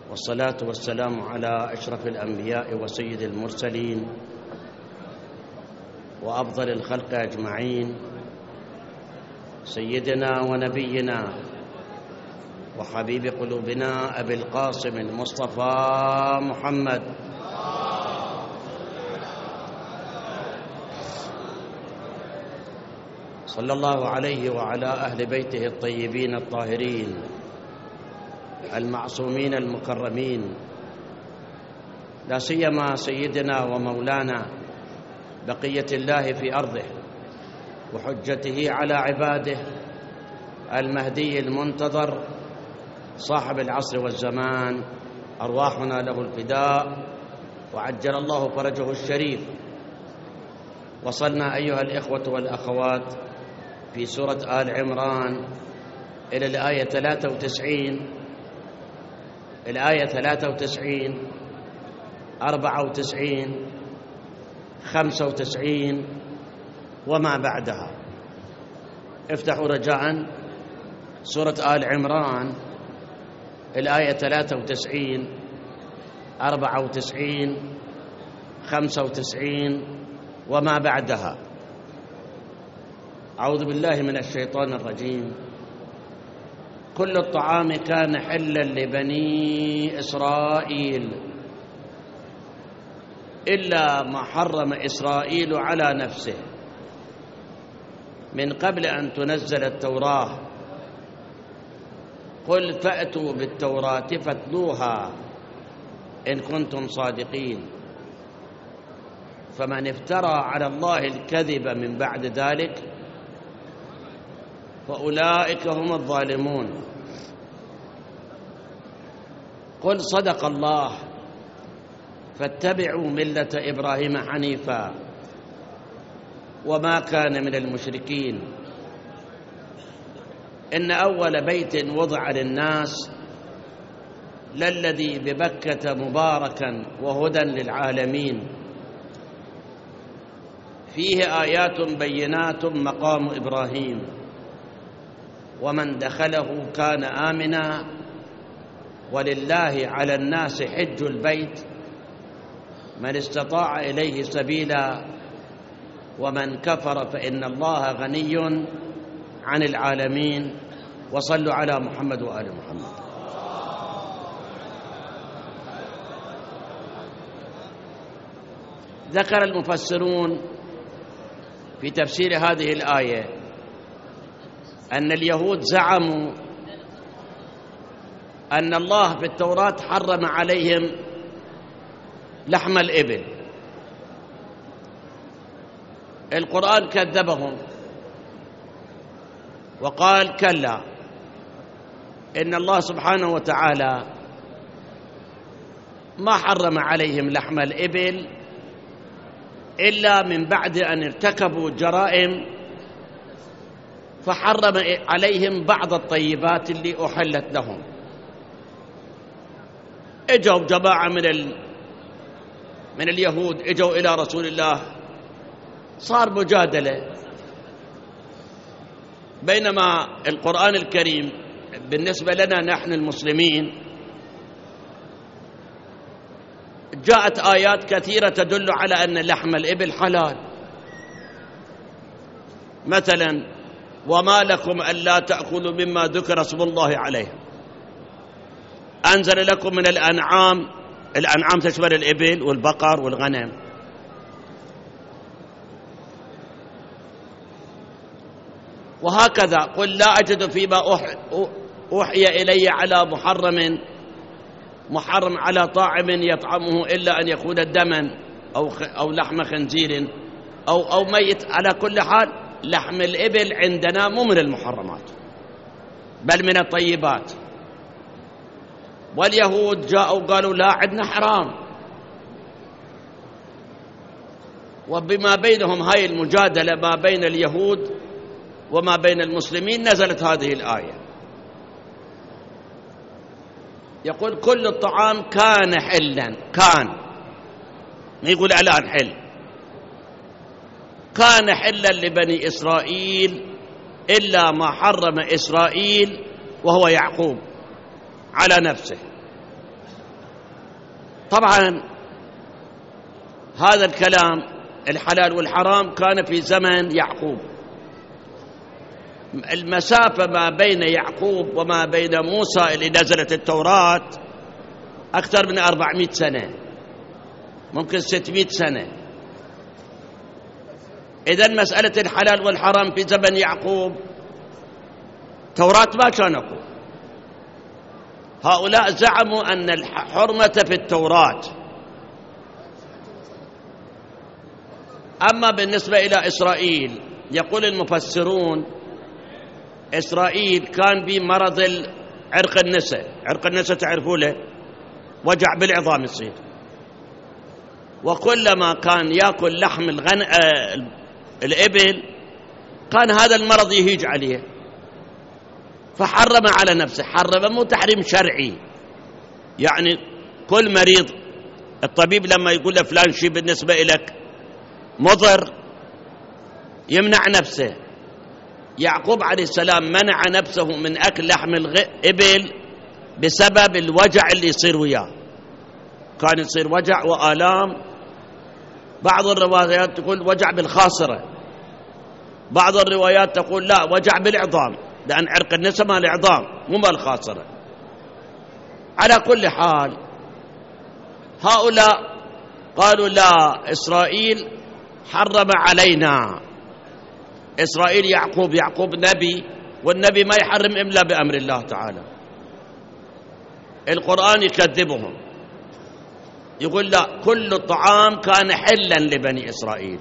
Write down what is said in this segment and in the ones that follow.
والصلاة والسلام على أشرف الأنبياء وسيد المرسلين وأفضل الخلق أجمعين، سيدنا ونبينا وحبيب قلوبنا أبي القاسم المصطفى محمد صلى الله عليه وعلى أهل بيته الطيبين الطاهرين المعصومين المكرمين، لا سيما سيدنا ومولانا بقية الله في أرضه وحجته على عباده المهدي المنتظر صاحب العصر والزمان، أرواحنا له الفداء وعجل الله فرجه الشريف. وصلنا أيها الإخوة والأخوات في سورة آل عمران إلى الآية 93 94 95 وما بعدها. افتحوا رجاء سورة آل عمران الآية 93 94 95 وما بعدها. أعوذ بالله من الشيطان الرجيم. كل الطعام كان حلا لبني إسرائيل إلا ما حرم إسرائيل على نفسه من قبل أن تنزل التوراة. قل فأتوا بالتوراة فاتلوها إن كنتم صادقين. فمن افترى على الله الكذب من بعد ذلك فأولئك هم الظالمون. قل صدق الله فاتبعوا ملة إبراهيم حنيفا وما كان من المشركين. إن أول بيت وضع للناس للذي ببكة مباركا وهدى للعالمين، فيه آيات بينات مقام إبراهيم ومن دخله كان آمنا ولله على الناس حج البيت من استطاع إليه سبيلا ومن كفر فإن الله غني عن العالمين. وصلوا على محمد وآل محمد. ذكر المفسرون في تفسير هذه الآية أن اليهود زعموا أن الله في التوراة حرم عليهم لحم الإبل. القرآن كذبهم وقال كلا، إن الله سبحانه وتعالى ما حرم عليهم لحم الإبل إلا من بعد أن ارتكبوا جرائم فحرم عليهم بعض الطيبات اللي أحلت لهم. اجوا جماعة من اليهود اجوا إلى رسول الله، صار مجادلة، بينما القرآن الكريم بالنسبة لنا نحن المسلمين جاءت آيات كثيرة تدل على أن لحم الإبل حلال. مثلا وما لكم ألا تأكلوا مما ذكر اسم الله عليه، أنزل لكم من الأنعام تشمل الإبل والبقر والغنم. وهكذا قل لا أجد فيما أوحي إلي على محرم على طاعم يطعمه إلا أن يكون دما أو لحم خنزير أو ميت. على كل حال لحم الإبل عندنا مو من المحرمات بل من الطيبات. واليهود جاءوا قالوا لا، عندنا حرام. وبما بينهم هاي المجادلة ما بين اليهود وما بين المسلمين نزلت هذه الآية. يقول كل الطعام كان حلا، كان ما يقول الآن حل، كان حلا لبني إسرائيل إلا ما حرم إسرائيل وهو يعقوب على نفسه. طبعا هذا الكلام الحلال والحرام كان في زمن يعقوب. المسافة ما بين يعقوب وما بين موسى اللي نزلت التوراة أكثر من 400 سنة، ممكن 600 سنة. إذن مسألة الحلال والحرام في زمن يعقوب توراة ما كانوا. هؤلاء زعموا أن الحرمة في التوراة. أما بالنسبة إلى إسرائيل، يقول المفسرون إسرائيل كان بمرض عرق النساء. عرق النساء تعرفونه، وجع بالعظام يصير، وكلما كان يأكل لحم الإبل كان هذا المرض يهيج عليه، فحرم على نفسه. حرم مو تحريم شرعي، يعني كل مريض الطبيب لما يقول له فلان شيء بالنسبة إليك مضر يمنع نفسه. يعقوب عليه السلام منع نفسه من أكل لحم الإبل بسبب الوجع اللي يصير وياه، كان يصير وجع وآلام. بعض الروايات تقول وجع بالخاصرة، بعض الروايات تقول لا وجع بالعظام، لأن عرق النساء مال العظام مو مال الخاصرة. على كل حال هؤلاء قالوا لا، إسرائيل حرم علينا. إسرائيل يعقوب نبي، والنبي ما يحرم إلا بأمر الله تعالى. القرآن يكذبهم، يقول لا، كل الطعام كان حلا لبني إسرائيل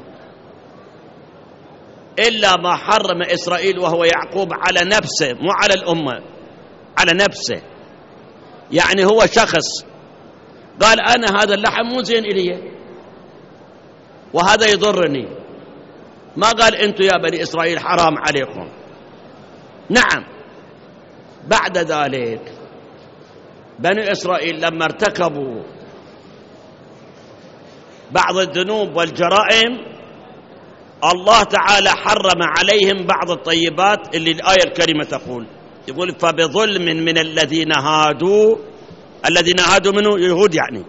إلا ما حرم إسرائيل وهو يعقوب على نفسه، مو على الأمة، على نفسه. يعني هو شخص قال أنا هذا اللحم مو زين إلي وهذا يضرني، ما قال أنتم يا بني إسرائيل حرام عليكم. نعم، بعد ذلك بني إسرائيل لما ارتكبوا بعض الذنوب والجرائم الله تعالى حرم عليهم بعض الطيبات اللي الآية الكريمة تقول، يقول فبظلم من الذين هادوا. الذين هادوا منه يهود، يعني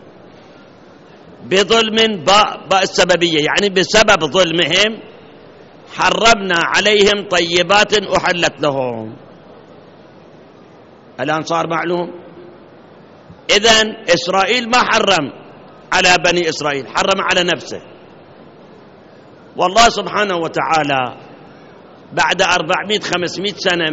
بظلم باء السببية، يعني بسبب ظلمهم حرمنا عليهم طيبات أحلت لهم. الآن صار معلوم. إذن إسرائيل ما حرم على بني إسرائيل، حرم على نفسه. والله سبحانه وتعالى بعد 400-500 سنة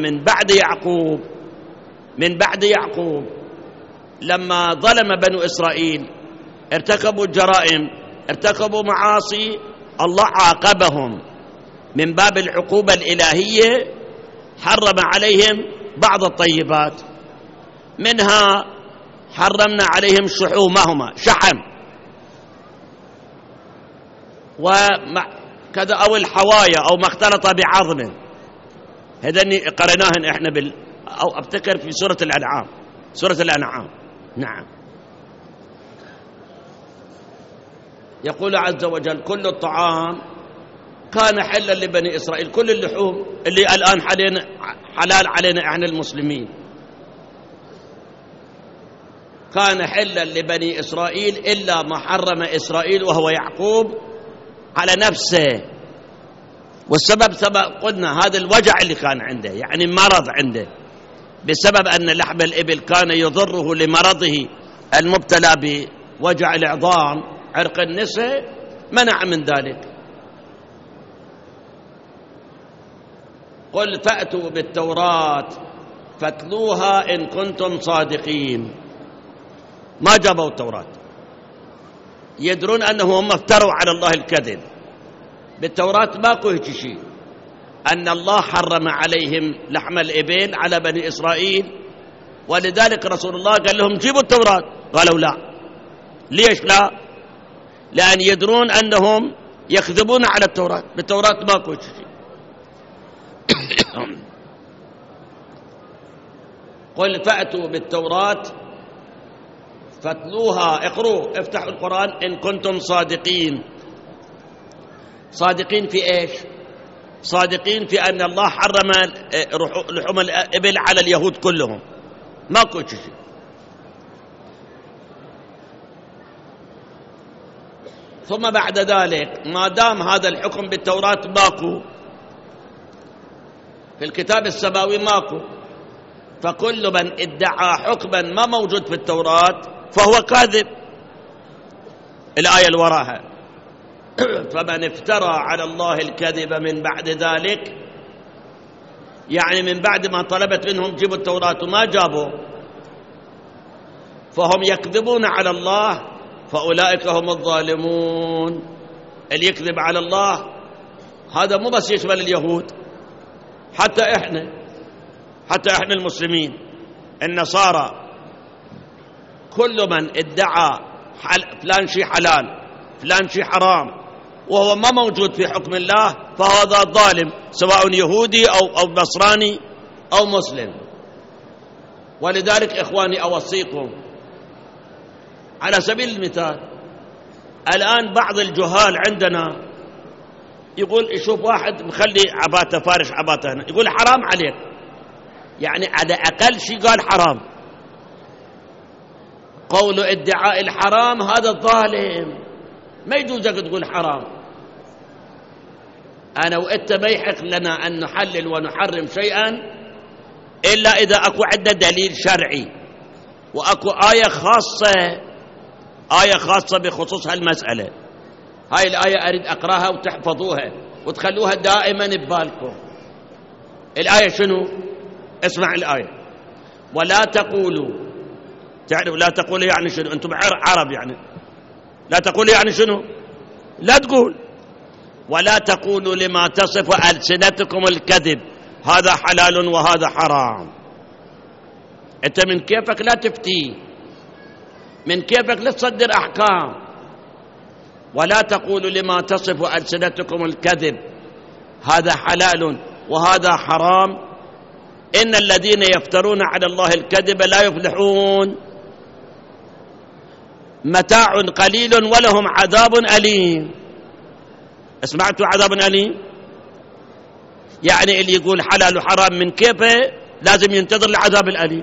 من بعد يعقوب لما ظلم بنو إسرائيل ارتكبوا جرائم، ارتكبوا معاصي، الله عاقبهم من باب العقوبة الإلهية، حرم عليهم بعض الطيبات، منها حرمنا عليهم شحومهما، شحم وكذا، أو الحوايا أو ما اختلط بعظم. هذني قرناهن احنا أو أفتكر في سورة الأنعام. نعم، يقول عز وجل كل الطعام كان حلا لبني إسرائيل. كل اللحوم اللي الآن حلال علينا احنا المسلمين كان حلا لبني إسرائيل إلا ما حرم إسرائيل وهو يعقوب على نفسه. والسبب قلنا هذا الوجع اللي كان عنده، يعني مرض عنده، بسبب أن لحم الإبل كان يضره لمرضه المبتلى بوجع العظام عرق النساء، منع من ذلك. قل فأتوا بالتوراة فاتلوها إن كنتم صادقين. ما جابوا التوراة، يدرون أنهم افتروا على الله الكذب. بالتوراة ماكو هيك شيء، أن الله حرم عليهم لحم الإبل على بني إسرائيل، ولذلك رسول الله قال لهم جيبوا التوراة، قالوا لا. ليش لا؟ لأن يدرون أنهم يكذبون على التوراة. بالتوراة ماكو هيك شيء. قل فأتوا بالتوراة فاتلوها، اقروا، افتحوا القرآن إن كنتم صادقين. صادقين في ايش؟ صادقين في أن الله حرم لحوم الإبل على اليهود كلهم، ماكو شيء. ثم بعد ذلك ما دام هذا الحكم بالتوراة ماكو، في الكتاب السماوي ماكو، فكل من ادعى حكما ما موجود في التوراة فهو كاذب. الآية اللي وراها فمن افترى على الله الكذب من بعد ذلك، يعني من بعد ما طلبت منهم جيبوا التوراة وما جابوا، فهم يكذبون على الله، فأولئك هم الظالمون. اللي يكذب على الله هذا مو بس يشمل اليهود، حتى احنا المسلمين النصارى، كل من ادعى فلان شيء حلال فلان شيء حرام وهو ما موجود في حكم الله فهذا ظالم، سواء يهودي أو نصراني أو مسلم. ولذلك إخواني أوصيكم، على سبيل المثال الآن بعض الجهال عندنا يقول يشوف واحد مخلي عباته فارش عباته هنا يقول حرام عليك، يعني على أقل شيء قال حرام. قول ادعاء الحرام هذا الظالم، ما يجوزك تقول حرام. أنا وإنت ما يحق لنا أن نحلل ونحرم شيئا إلا إذا أكو عندنا دليل شرعي وأكو آية خاصة بخصوص هالمسألة. هاي الآية أريد أقرأها وتحفظوها وتخلوها دائما ببالكم. الآية شنو؟ اسمع الآية. ولا تقولوا، تعرف لا تقولوا يعني شنو؟ أنتم عرب يعني لا تقولوا يعني شنو؟ لا تقول. ولا تقولوا لما تصف ألسنتكم الكذب هذا حلال وهذا حرام. أنت من كيفك لا تفتي، من كيفك لا تصدر أحكام. ولا تقولوا لما تصف ألسنتكم الكذب هذا حلال وهذا حرام إن الذين يفترون على الله الكذب لا يفلحون، متاع قليل ولهم عذاب أليم. سمعتوا عذاب أليم؟ يعني اللي يقول حلال وحرام من كيفه لازم ينتظر العذاب الأليم.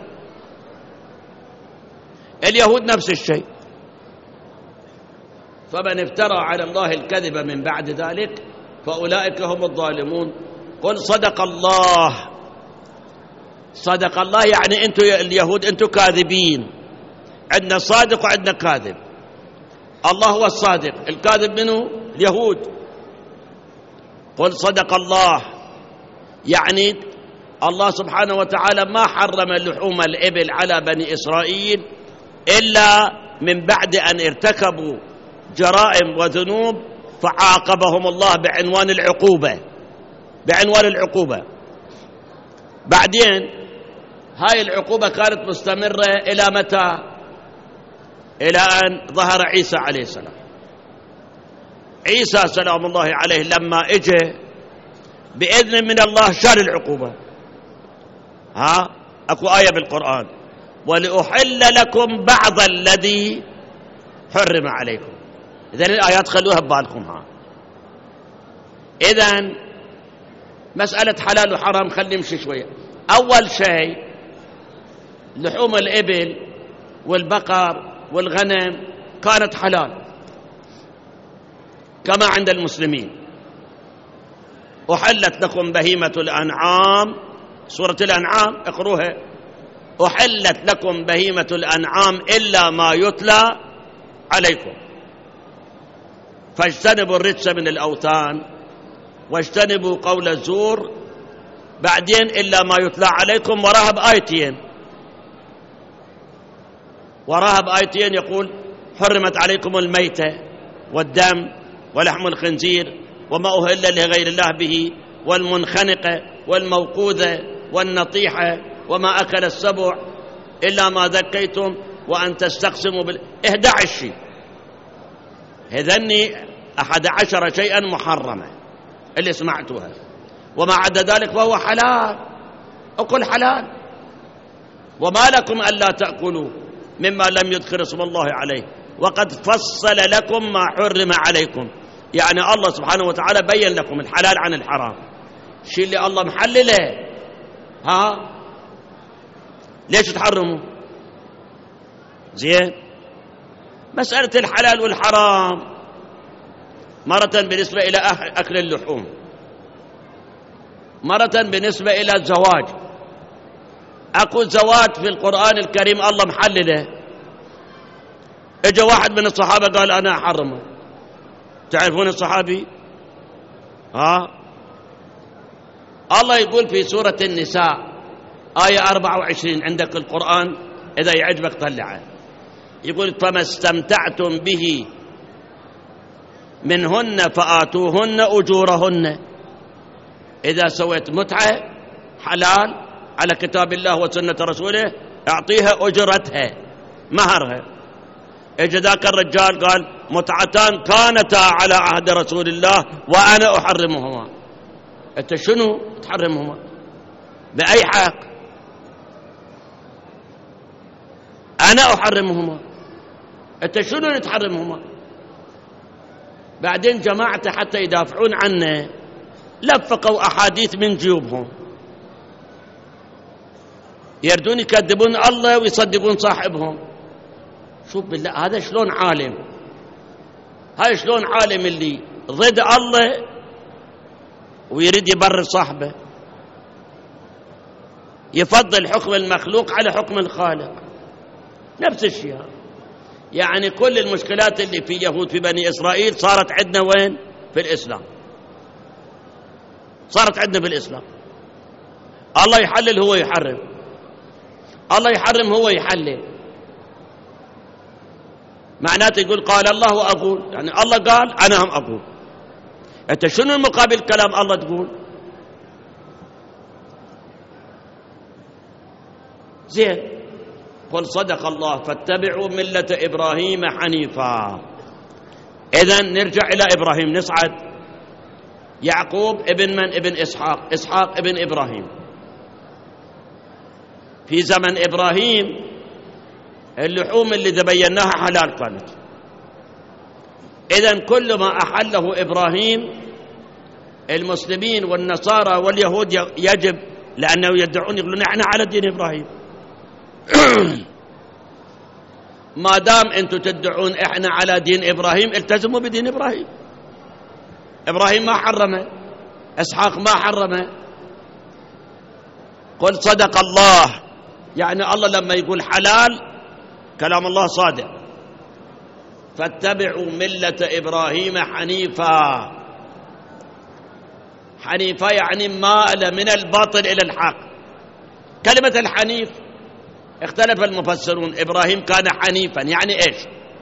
اليهود نفس الشيء. فمن افترى على الله الكذب من بعد ذلك فأولئك هم الظالمون. قل صدق الله. صدق الله يعني أنتم اليهود أنتم كاذبين، عندنا صادق وعندنا كاذب. الله هو الصادق، الكاذب منه اليهود. قل صدق الله يعني الله سبحانه وتعالى ما حرم لحوم الإبل على بني إسرائيل إلا من بعد أن ارتكبوا جرائم وذنوب فعاقبهم الله بعنوان العقوبة. بعدين هاي العقوبة كانت مستمرة إلى متى؟ إلى أن ظهر عيسى عليه السلام. عيسى سلام الله عليه لما اجى بإذن من الله شال العقوبة. أكو آية بالقرآن ولأحل لكم بعض الذي حرم عليكم. إذن الآيات خلوها ببالكم. إذن مسألة حلال وحرام خلي نمشي شوية. أول شيء لحوم الإبل والبقر والغنم كانت حلال كما عند المسلمين. أحلت لكم بهيمة الأنعام، سورة الأنعام اقروها. أحلت لكم بهيمة الأنعام إلا ما يتلى عليكم فاجتنبوا الرجس من الأوثان واجتنبوا قول الزور. بعدين إلا ما يتلى عليكم وراها بآيتين يقول حرمت عليكم الميتة والدم ولحم الخنزير وما أهل لغير الله به والمنخنقة والموقوذة والنطيحة وما أكل السبع إلا ما ذكيتم وأن تستقسموا 11 شيء. هذني 11 شيئا محرمة اللي سمعتوها، وما عدا ذلك فهو حلال. أقول حلال. وما لكم ألا تأكلوا مما لم يذكر اسم الله عليه وقد فصل لكم ما حرم عليكم. يعني الله سبحانه وتعالى بين لكم الحلال عن الحرام. الشيء اللي الله محلله ليش تحرموا؟ زين. مسألة الحلال والحرام مرة بالنسبة إلى أكل اللحوم، مرة بالنسبة إلى الزواج. أكو زواج في القرآن الكريم الله محلله، اجى واحد من الصحابة قال أنا أحرمه. تعرفون الصحابي؟ الله يقول في سورة النساء آية 24 عندك القرآن إذا يعجبك طلعه، يقول فما استمتعتم به منهن فآتوهن أجورهن. إذا سويت متعة حلال على كتاب الله وسنة رسوله أعطيها أجرتها مهرها. إجا ذاك الرجال قال متعتان كانتا على عهد رسول الله وأنا أحرمهما. أنت شنو تحرمهما؟ بأي حق؟ أنا أحرمهما، أنت شنو تحرمهما؟ بعدين جماعة حتى يدافعون عنه لفقوا أحاديث من جيوبهم، يردون يكذبون الله ويصدقون صاحبهم. شوف بالله هذا شلون عالم، هاي شلون عالم اللي ضد الله ويريد يبرر صاحبه، يفضل حكم المخلوق على حكم الخالق. نفس الشيء يعني كل المشكلات اللي في يهود في بني إسرائيل صارت عندنا وين؟ في الإسلام. صارت عندنا في الإسلام. الله يحلل هو يحرم، الله يحرم هو يحلل. معناته يقول قال الله وأقول، يعني الله قال أنا هم أقول. أنت شنو المقابل كلام الله تقول؟ زين، قل صدق الله فاتبعوا ملة إبراهيم حنيفا. إذن نرجع إلى إبراهيم، نصعد. يعقوب ابن من؟ ابن إسحاق، إسحاق ابن إبراهيم. في زمن إبراهيم اللحوم اللي تبيناها حلال كانت. إذن كل ما أحله إبراهيم المسلمين والنصارى واليهود يجب، لأنه يدعون يقولون احنا على دين إبراهيم. ما دام أنتم تدعون احنا على دين إبراهيم التزموا بدين إبراهيم. إبراهيم ما حرمه، إسحاق ما حرمه. قل صدق الله، يعني الله لما يقول حلال كلام الله صادق. فاتبعوا ملة إبراهيم حنيفا. حنيفا يعني مال من الباطل إلى الحق. كلمة الحنيف اختلف المفسرون. إبراهيم كان حنيفا يعني إيش؟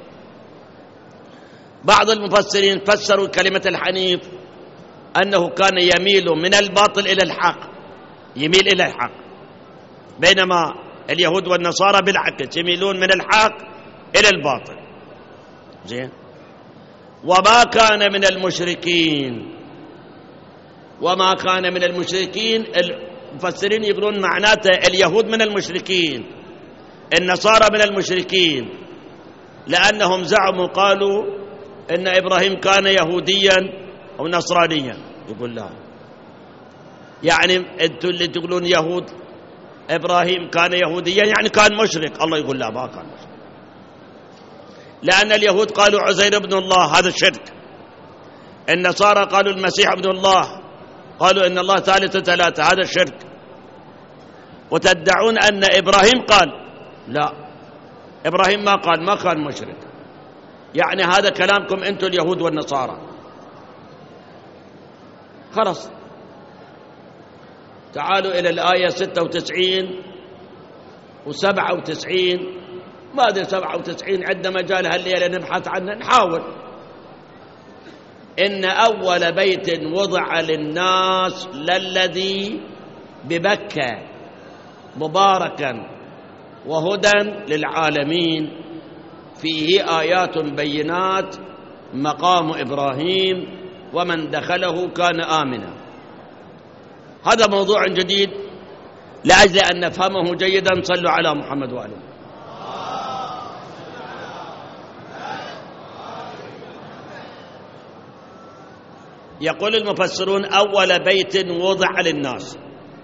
بعض المفسرين فسروا كلمة الحنيف أنه كان يميل من الباطل إلى الحق، يميل إلى الحق، بينما اليهود والنصارى بالعكس يميلون من الحق إلى الباطل. زين. وما كان من المشركين. وما كان من المشركين، المفسرين يقولون معناته اليهود من المشركين، النصارى من المشركين، لأنهم زعموا قالوا إن إبراهيم كان يهوديا أو نصرانيا. يقول لا، يعني أنتم اللي تقولون يهود إبراهيم كان يهوديا يعني كان مشرك. الله يقول لا، ما كان مشرك، لأن اليهود قالوا عزير ابن الله، هذا الشرك. النصارى قالوا المسيح ابن الله، قالوا إن الله ثالث ثلاثة، هذا الشرك. وتدعون أن إبراهيم قال، لا، إبراهيم ما قال، ما كان مشرك. يعني هذا كلامكم أنتم اليهود والنصارى. خلاص، تعالوا إلى الآية 96 و97. ما أدري 97 عندنا مجال هالليلة نبحث عنه، نحاول. إن أول بيت وضع للناس للذي ببكة مباركا وهدى للعالمين فيه آيات بينات مقام إبراهيم ومن دخله كان آمنا. هذا موضوع جديد لأجل أن نفهمه جيدا. صلوا على محمد وآله. يقول المفسرون أول بيت وضع للناس،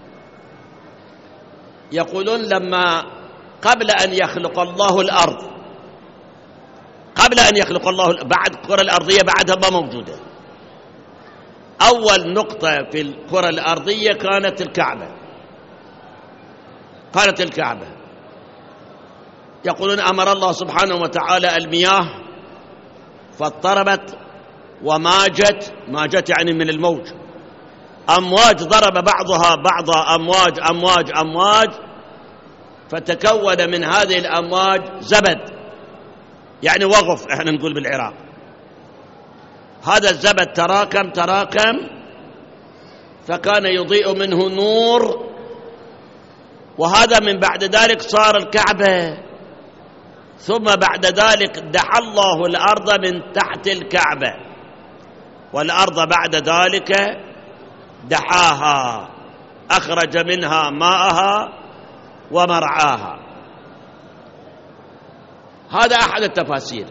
يقولون لما قبل أن يخلق الله الأرض، قبل أن يخلق الله، بعد الكرة الأرضية بعدها ما موجودة، أول نقطة في الكرة الأرضية كانت الكعبة. يقولون أمر الله سبحانه وتعالى المياه فاضطربت ماجت يعني من الموج، أمواج ضرب بعضها بعضا، أمواج فتكون من هذه الأمواج زبد، يعني وغف احنا نقول بالعراق. هذا الزبد تراكم فكان يضيء منه نور، وهذا من بعد ذلك صار الكعبة. ثم بعد ذلك دحى الله الأرض من تحت الكعبة، والأرض بعد ذلك دحاها، أخرج منها ماءها ومرعاها. هذا أحد التفاسير.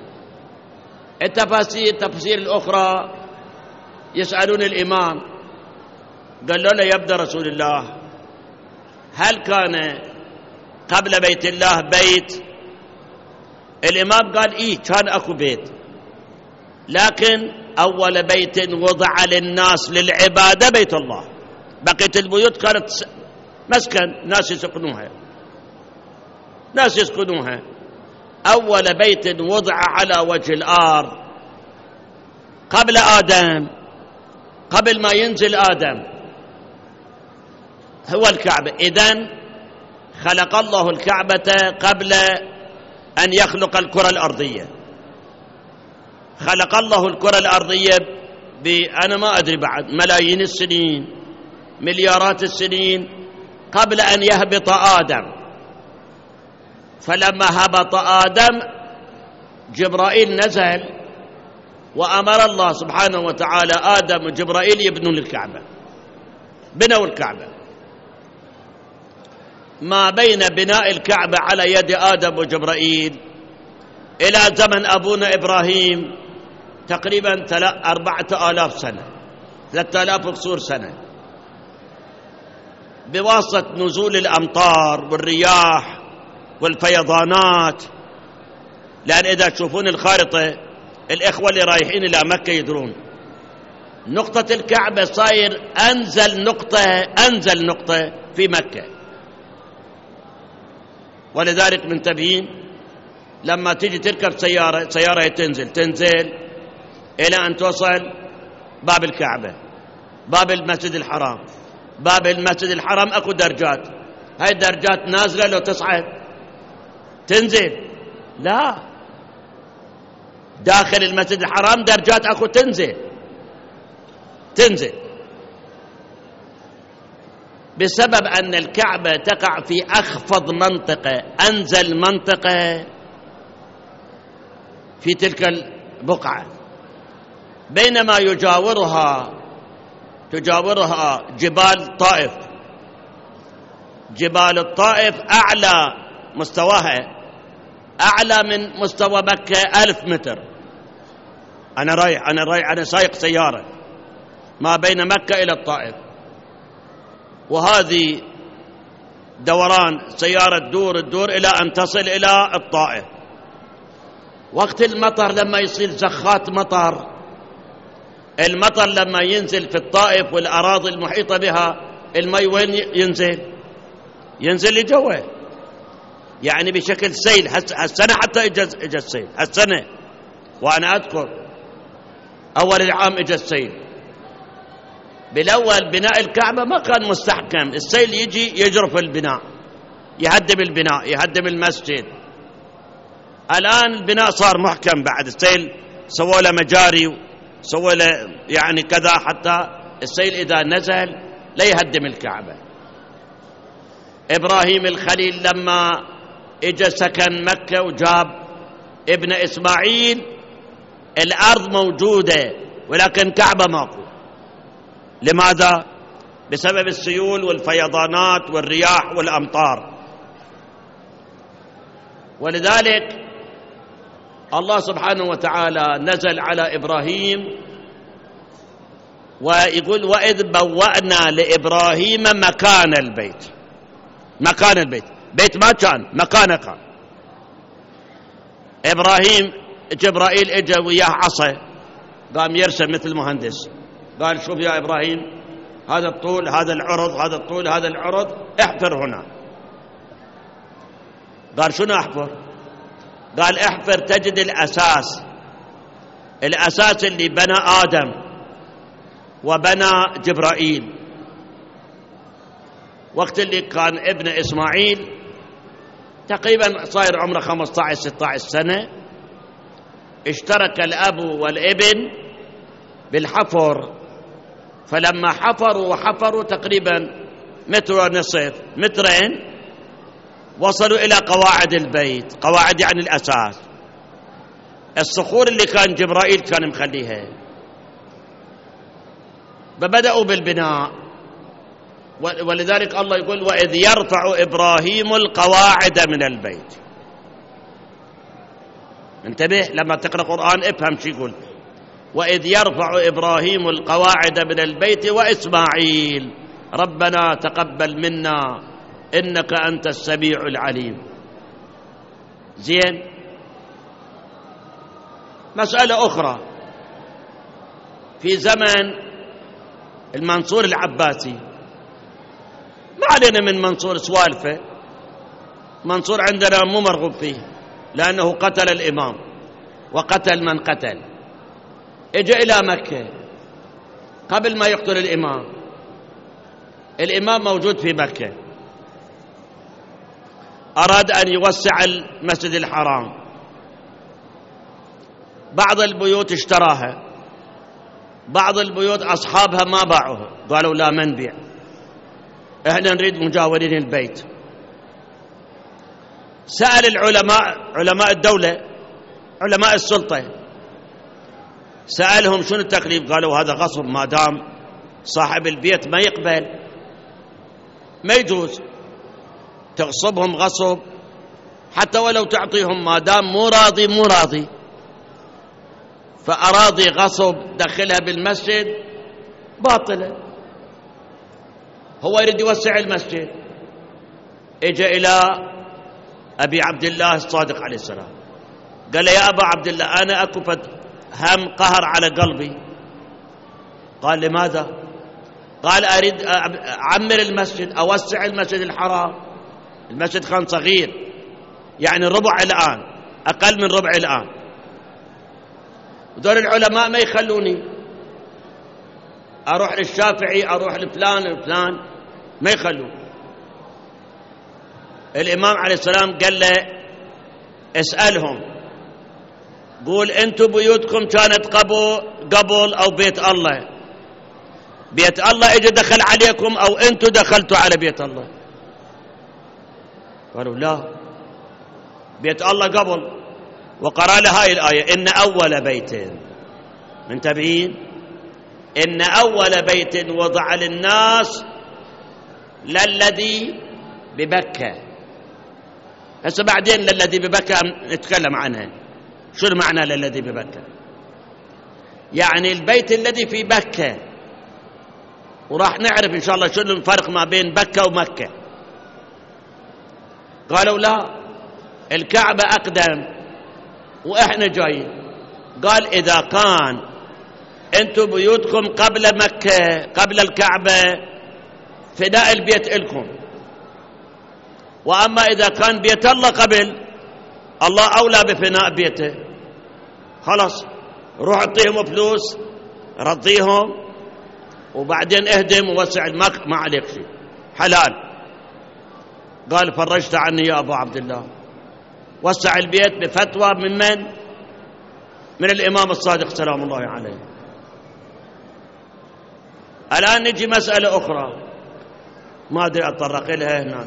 التفاسير الأخرى يسألون الإمام، قالوا له: يبدأ رسول الله، هل كان قبل بيت الله بيت؟ الإمام قال: كان أكو بيت، لكن أول بيت وضع للناس للعبادة بيت الله، بقية البيوت كانت مسكن ناس يسكنوها. أول بيت وضع على وجه الأرض قبل آدم، قبل ما ينزل آدم، هو الكعبة. إذن خلق الله الكعبة قبل أن يخلق الكرة الأرضية. خلق الله الكرة الأرضية أنا ما أدري بعد ملايين السنين، مليارات السنين قبل أن يهبط آدم. فلما هبط آدم جبرائيل نزل وأمر الله سبحانه وتعالى آدم وجبرائيل يبنون الكعبة، بنوا الكعبة. ما بين بناء الكعبة على يد آدم وجبرائيل إلى زمن أبونا إبراهيم تقريبا 4000 سنة، 3000 وكسور سنة، بواسطة نزول الأمطار والرياح والفيضانات. لأن إذا تشوفون الخارطة، الإخوة اللي رايحين إلى مكة يدرون نقطة الكعبة صاير أنزل نقطة في مكة. ولذلك منتبهين لما تيجي تركب سيارة تنزل إلى أن توصل باب الكعبة، باب المسجد الحرام. باب المسجد الحرام أكو درجات، هاي الدرجات نازلة لو تصعد تنزل، لا، داخل المسجد الحرام درجات أكو تنزل بسبب أن الكعبة تقع في أخفض منطقة، أنزل منطقة في تلك البقعة، بينما تجاورها جبال طائف. جبال الطائف أعلى مستواها أعلى من مستوى مكة 1000 متر. أنا سايق سيارة ما بين مكة إلى الطائف، وهذه دوران سيارة تدور إلى أن تصل إلى الطائف. وقت المطر لما يصير زخات المطر لما ينزل في الطائف والأراضي المحيطة بها، المي وين ينزل لجوه، يعني بشكل سيل. هالسنة حتى إجا السيل هالسنة، وأنا أذكر أول العام إجا السيل. بالأول بناء الكعبة ما كان مستحكم، السيل يجي يجرف البناء، يهدم المسجد. الآن البناء صار محكم، بعد السيل سووا له مجاري، سووا له يعني كذا، حتى السيل إذا نزل لا يهدم الكعبة. إبراهيم الخليل لما إجا سكن مكة وجاب ابن إسماعيل، الأرض موجودة ولكن كعبة ماكو. لماذا؟ بسبب السيول والفيضانات والرياح والأمطار. ولذلك الله سبحانه وتعالى نزل على إبراهيم ويقول: وإذ بوأنا لإبراهيم مكان البيت. بيت ما كان، مكانه كان. إبراهيم جبرائيل إجا وياه عصا، قام يرسم مثل مهندس، قال شوف يا إبراهيم، هذا الطول، هذا العرض، هذا الطول، هذا العرض، احفر هنا. قال شنو أحفر؟ قال احفر تجد الأساس اللي بنى آدم وبنى جبرائيل. وقت اللي كان ابن إسماعيل تقريبا صاير عمره 15-16 سنة، اشترك الأب والابن بالحفر، فلما حفروا تقريبا متر ونصف، مترين، وصلوا إلى قواعد البيت. قواعد يعني الأساس، الصخور اللي كان جبرائيل كان مخليها. فبدأوا بالبناء، ولذلك الله يقول وإذ يرفع إبراهيم القواعد من البيت. انتبه لما تقرأ قرآن افهم شو يقول. وإذ يرفع إبراهيم القواعد من البيت وإسماعيل ربنا تقبل منا إنك أنت السميع العليم. زين، مسألة أخرى، في زمن المنصور العباسي، ما علينا من منصور سوالفه، منصور عندنا مو مرغوب فيه لأنه قتل الإمام وقتل من قتل. اجى إلى مكة قبل ما يقتل الإمام موجود في مكة، أراد أن يوسع المسجد الحرام. بعض البيوت اشتراها، بعض البيوت أصحابها ما باعوها، قالوا لا ما نبيع، احنا نريد مجاورين البيت. سأل العلماء، علماء الدولة، علماء السلطة، سألهم شنو التكليف؟ قالوا هذا غصب، ما دام صاحب البيت ما يقبل ما يجوز تغصبهم غصب، حتى ولو تعطيهم، ما دام مو راضي. فأراضي غصب دخلها بالمسجد باطلة، هو يريد يوسع المسجد. اجى إلى أبي عبد الله الصادق عليه السلام، قال له يا أبا عبد الله أنا أكو هم قهر على قلبي. قال لماذا؟ قال أريد أعمر المسجد، أوسع المسجد الحرام. المسجد كان صغير، يعني ربع الآن، أقل من ربع الآن، ودول العلماء ما يخلوني أروح للشافعي، أروح لفلان ما يخلون. الإمام عليه السلام قال له اسألهم، قول أنتم بيوتكم كانت قبل أو بيت الله، بيت الله اجى دخل عليكم أو أنتم دخلتوا على بيت الله؟ قالوا لا، بيت الله قبل. وقرأ له هاي الآية إن أول بيت، منتبهين، إن أول بيت وضع للناس للذي ببكة. هسه بعدين للذي ببكة نتكلم عنها، شو المعنى للذي ببكة؟ يعني البيت الذي في بكة، وراح نعرف إن شاء الله شو الفرق ما بين بكة ومكة. قالوا لا، الكعبة أقدم وإحنا جايين. قال إذا كان أنتم بيوتكم قبل مكة قبل الكعبة فداء البيت إلكم، وأما إذا كان بيت الله قبل، الله أولى بفناء بيته. خلاص روح اعطيهم فلوس، رضيهم، وبعدين اهدم ووسع المك، ما عليك شيء، حلال. قال فرجت عني يا أبو عبد الله. وسع البيت بفتوى من الإمام الصادق سلام الله عليه. الآن نجي مسألة أخرى ما أدري أتطرق لها هنا.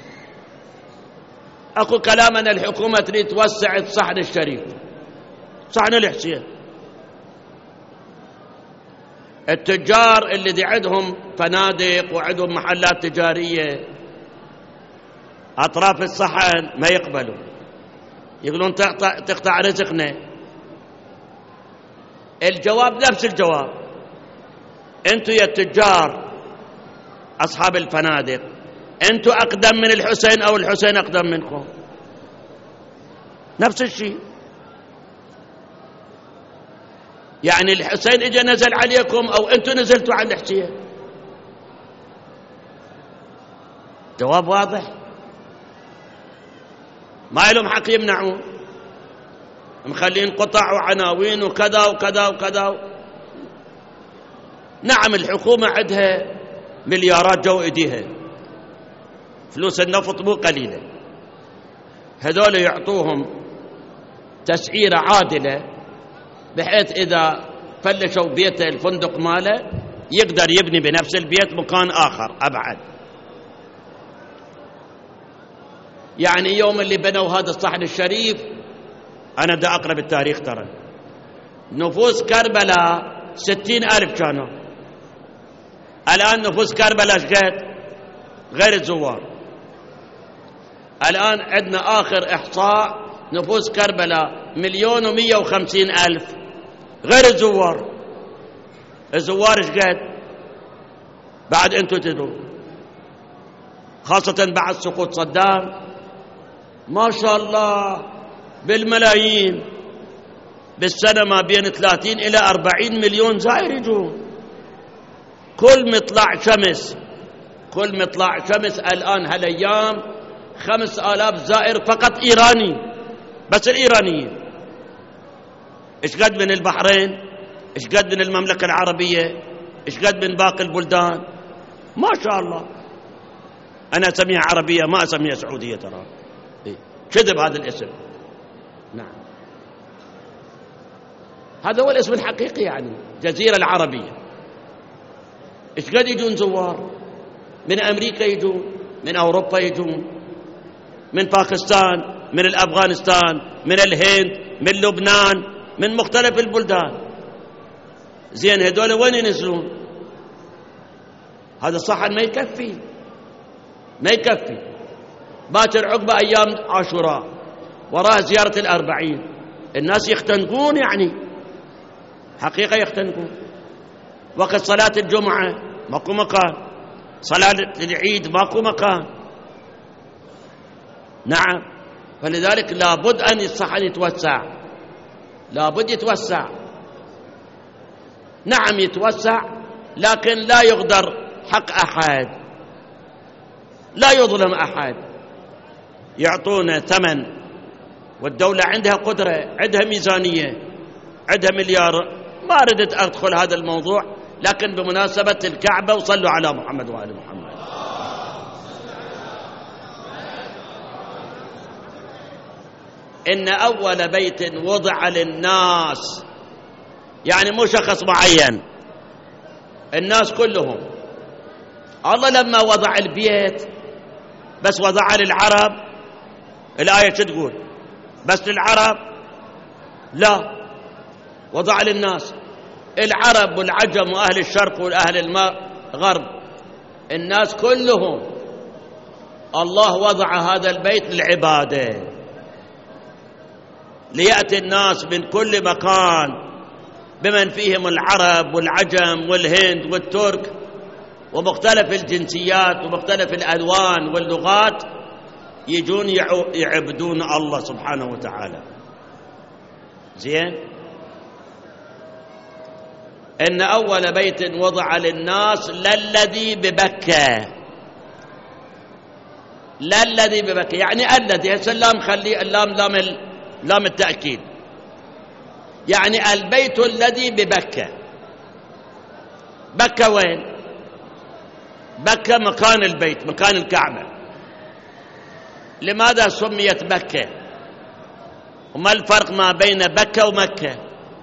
أقول كلام أن الحكومة تريد توسع الصحن الشريف، صحن الحسين. التجار اللي دي عندهم فنادق وعندهم محلات تجارية أطراف الصحن ما يقبلوا، يقولون تقطع رزقنا. الجواب نفس الجواب، أنتوا يا التجار أصحاب الفنادق، أنتوا أقدم من الحسين أو الحسين أقدم منكم؟ نفس الشيء. يعني الحسين اجى نزل عليكم أو أنتم نزلتوا على الحسين؟ جواب واضح، ما لهم حق يمنعون، مخلين قطع وعناوين وكذا وكذا وكذا. نعم الحكومة عندها مليارات جو ايديها، فلوس النفط مو قليلة، هذول يعطوهم تسعيرة عادلة بحيث إذا فلشوا بيته الفندق ماله يقدر يبني بنفس البيت مكان آخر أبعد. يعني يوم اللي بنوا هذا الصحن الشريف، أنا بدي أقرأ بالتاريخ ترى، نفوس كربلاء 60,000 كانوا، الآن نفوس كربلاء شقد غير الزوار. الآن عندنا آخر إحصاء نفوس كربلاء 1,150,000 غير الزوار. الزوار شقد بعد أنتم تدروا، خاصة بعد سقوط صدام ما شاء الله بالملايين بالسنة، ما بين 30 إلى 40 مليون زائر يجون كل مطلع شمس. كل مطلع شمس الآن هالأيام 5,000 زائر فقط إيراني، بس الإيرانيين. إيش قد من البحرين، إيش قد من المملكة العربية، إيش قد من باقي البلدان، ما شاء الله. أنا أسميها عربية ما أسميها سعودية ترى، كذب هذا الاسم. نعم هذا هو الاسم الحقيقي، يعني جزيرة العربية. إيش قد يجون زوار من أمريكا، يجون من أوروبا، يجون من باكستان، من الأفغانستان، من الهند، من لبنان، من مختلف البلدان. زين هذول وين ينزلون؟ هذا الصحن ما يكفي، ما يكفي. باكر عقب أيام عاشوراء وراء زيارة ال40 الناس يختنقون، يعني حقيقة يختنقون. وقت صلاة الجمعة ماكو مكان، صلاة العيد ماكو مكان. نعم فلذلك لابد أن الصحن يتوسع، لابد يتوسع. نعم يتوسع، لكن لا يغدر حق أحد، لا يظلم أحد. يعطونا ثمن، والدولة عندها قدرة، عندها ميزانية، عندها مليار. ما ردت أدخل هذا الموضوع، لكن بمناسبة الكعبة وصلوا على محمد وآل محمد. إن أول بيت وضع للناس، يعني مو شخص معين، الناس كلهم. الله لما وضع البيت بس وضع للعرب؟ الآية شو تقول؟ بس للعرب؟ لا، وضع للناس، العرب والعجم وأهل الشرق وأهل الغرب، الناس كلهم. الله وضع هذا البيت للعبادة، ليأتي الناس من كل مكان بمن فيهم العرب والعجم والهند والترك ومختلف الجنسيات ومختلف الألوان واللغات، يجون يعبدون الله سبحانه وتعالى. زين، إن أول بيت وضع للناس للذي ببكة. للذي ببكة يعني الذي، هسه اللام خلي اللام لام التأكيد، يعني البيت الذي ببكة. بكة وين؟ بكة مكان البيت، مكان الكعبة. لماذا سميت بكة؟ وما الفرق ما بين بكة ومكة؟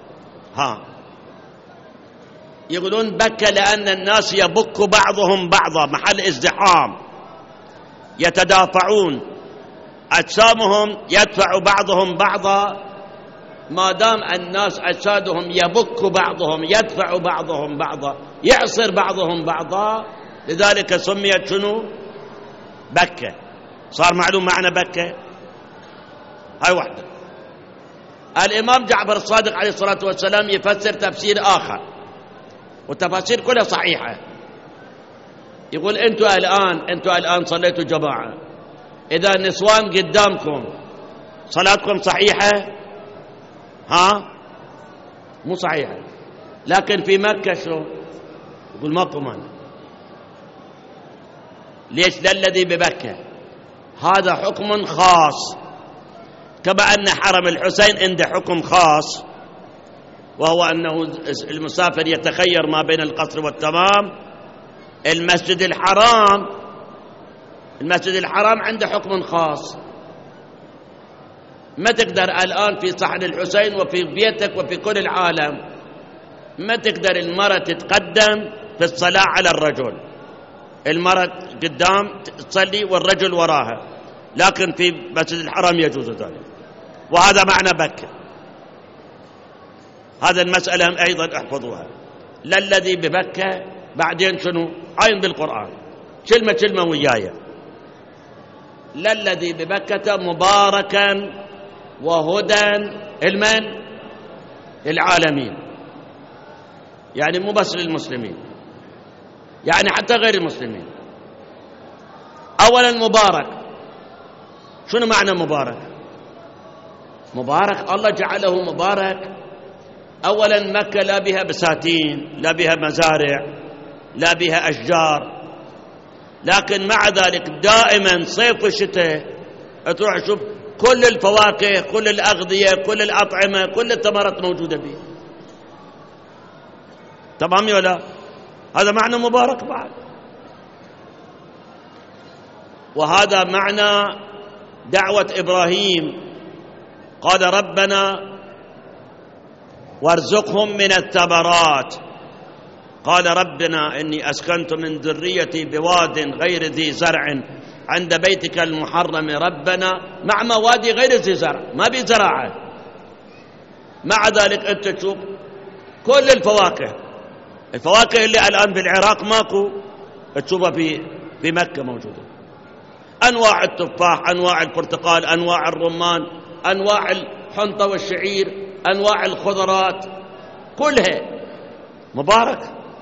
يقولون بكة لأن الناس يبك بعضهم بعضا، محل ازدحام، يتدافعون، أجسامهم يدفع بعضهم بعضا. ما دام الناس أجسادهم يبك بعضهم، يدفع بعضهم بعضا، يعصر بعضهم بعضا، لذلك سميت شنو؟ بكة. صار معلوم معنى بكة؟ هاي واحدة. الإمام جعفر الصادق عليه الصلاة والسلام يفسر تفسير آخر، والتفاسير كلها صحيحة. يقول أنتوا الآن صليتوا جماعة، إذا النسوان قدامكم صلاتكم صحيحة؟ مو صحيحة. لكن في مكة شو يقول ماكو مانع. ليش؟ للذي بمكة هذا حكم خاص، كما أن حرم الحسين عنده حكم خاص، وهو أنه المسافر يتخير ما بين القصر والتمام. المسجد الحرام عنده حكم خاص. ما تقدر الآن في صحن الحسين وفي بيتك وفي كل العالم ما تقدر المرأة تتقدم في الصلاة على الرجل، المرأة قدام تصلي والرجل وراها، لكن في مسجد الحرام يجوز ذلك. وهذا معنى بكة. هذا المسألة أيضا احفظوها. للذي ببكة بعدين شنو؟ عين بالقرآن كلمة وياي. للذي ببكة مباركا وهدى المن العالمين، يعني مو بس للمسلمين، يعني حتى غير المسلمين. أولا مبارك، شنو معنى مبارك؟ مبارك الله جعله مبارك. أولا مكة لا بها بساتين، لا بها مزارع، لا بها أشجار، لكن مع ذلك دائما صيف وشتاء تروح تشوف كل الفواكه، كل الأغذية، كل الأطعمة، كل الثمرات موجودة به. تمام ولا؟ هذا معنى مبارك بعد. وهذا معنى دعوة إبراهيم، قال ربنا وارزقهم من الثمرات. قال ربنا إني أسكنت من ذريتي بواد غير ذي زرع عند بيتك المحرم ربنا، مع موادي غير ذي زرع، ما بزراعة. مع ذلك أنت تشوف كل الفواكه اللي الآن في العراق ماكو، تشوفها في مكة موجودة. أنواع التفاح، أنواع البرتقال، أنواع الرمان، أنواع الحنطة والشعير، أنواع الخضرات كلها مبارك،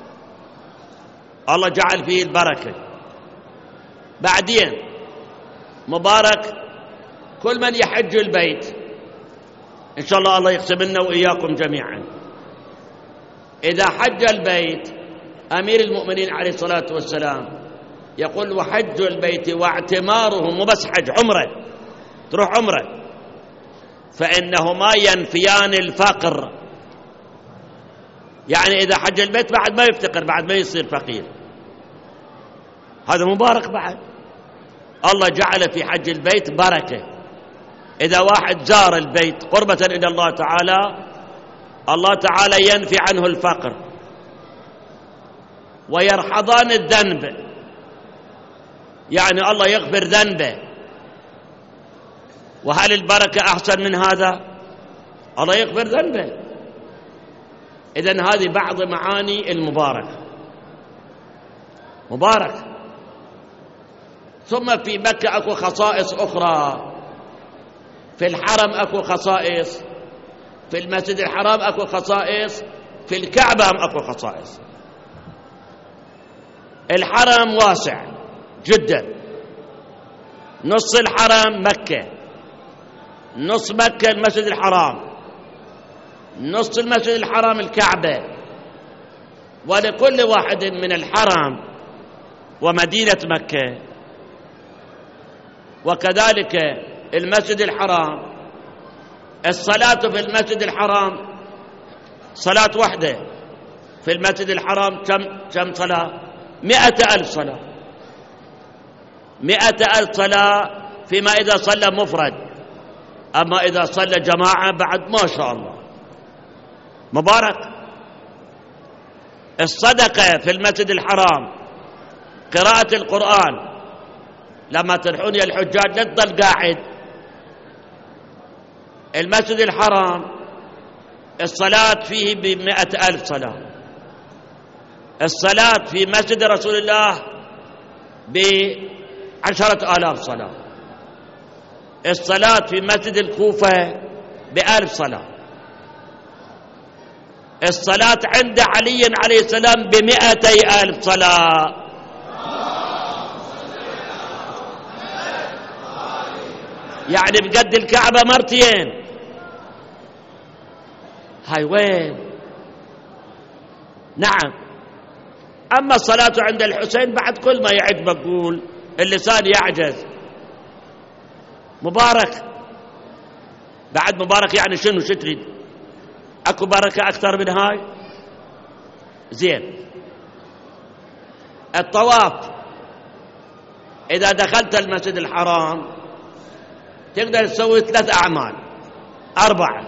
الله جعل فيه البركة. بعدين مبارك كل من يحج البيت، إن شاء الله يقسم لنا وإياكم جميعا. إذا حج البيت أمير المؤمنين عليه الصلاة والسلام يقول وحج البيت واعتماره، مو بس حج، عمره، تروح عمره، فإنهما ينفيان الفقر. يعني إذا حج البيت بعد ما يفتقر، بعد ما يصير فقير. هذا مبارك بعد. الله جعل في حج البيت بركة. إذا واحد زار البيت قربة إلى الله تعالى، الله تعالى ينفي عنه الفقر ويرحضان الذنب، يعني الله يغفر ذنبه. وهل البركة أحسن من هذا؟ الله يغفر ذنبه. إذن هذه بعض معاني المبارك. مبارك. ثم في مكة أكو خصائص أخرى، في الحرم أكو خصائص، في المسجد الحرام أكو خصائص، في الكعبة أكو خصائص. الحرم واسع جدا، نص الحرم مكة، نص مكة المسجد الحرام، نص المسجد الحرام الكعبة. ولكل واحد من الحرم ومدينة مكة وكذلك المسجد الحرام، الصلاة في المسجد الحرام صلاة واحدة. في المسجد الحرام كم صلاة؟ 100,000 صلاة. 100,000 صلاة فيما إذا صلى مفرد، أما إذا صلى جماعة بعد ما شاء الله مبارك. الصدقة في المسجد الحرام، قراءة القرآن، لما تروحون يا الحجاج لا تضل قاعد. المسجد الحرام الصلاة فيه 100,000 صلاة. الصلاة في مسجد رسول الله 10,000 صلاة. الصلاة في مسجد الكوفة 1,000 صلاة. الصلاة عند علي عليه السلام 200,000 صلاة. يعني بقد الكعبة مرتين. هاي وين؟ نعم. أما الصلاة عند الحسين بعد كل ما يعد بقول اللسان يعجز. مبارك، بعد مبارك يعني شنو؟ شو تريد؟ أكو بركة أكثر من هاي؟ زين. الطواف إذا دخلت المسجد الحرام تقدر تسوي 3 أعمال 4.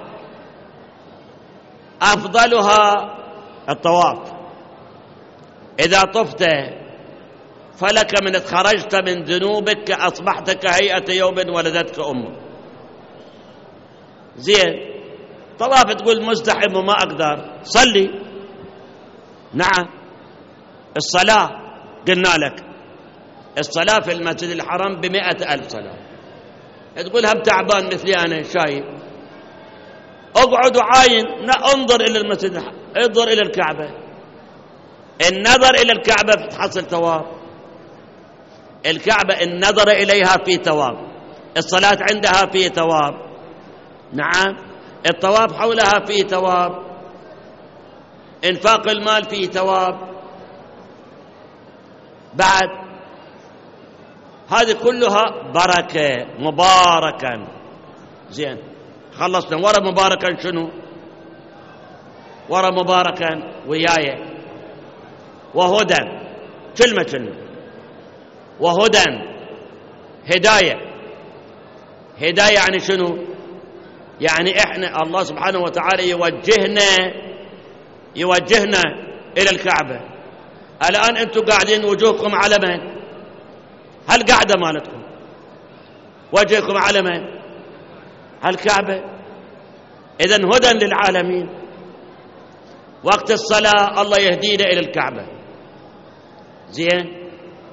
أفضلها الطواف. إذا طفت فلك من خرجت من ذنوبك أصبحت كهيئة يوم ولدتك أمك. زين. طواف تقول مزدحم وما أقدر، صلي. نعم. الصلاة قلنا لك الصلاة في المسجد الحرام ب100,000 صلاة. تقول هم تعبان مثلي أنا شايب، اقعد وعاين، انظر إلى المسجد، انظر إلى الكعبة. النظر إلى الكعبة تحصل ثواب. الكعبة النظر إليها في ثواب، الصلاة عندها في ثواب. نعم. الطواف حولها في ثواب، إنفاق المال في ثواب. بعد هذه كلها بركة، مباركا. زين، خلصنا. ورا مباركا شنو؟ ورا مباركا وياي وهدى، كلمة وهدى، هداية. هداية يعني شنو؟ يعني إحنا الله سبحانه وتعالى يوجهنا إلى الكعبة. الآن أنتم قاعدين وجوهكم على من؟ هل قاعدة مالتكم وجهكم على من؟ الكعبة. إذن هدى للعالمين. وقت الصلاة الله يهدينا إلى الكعبة. زين.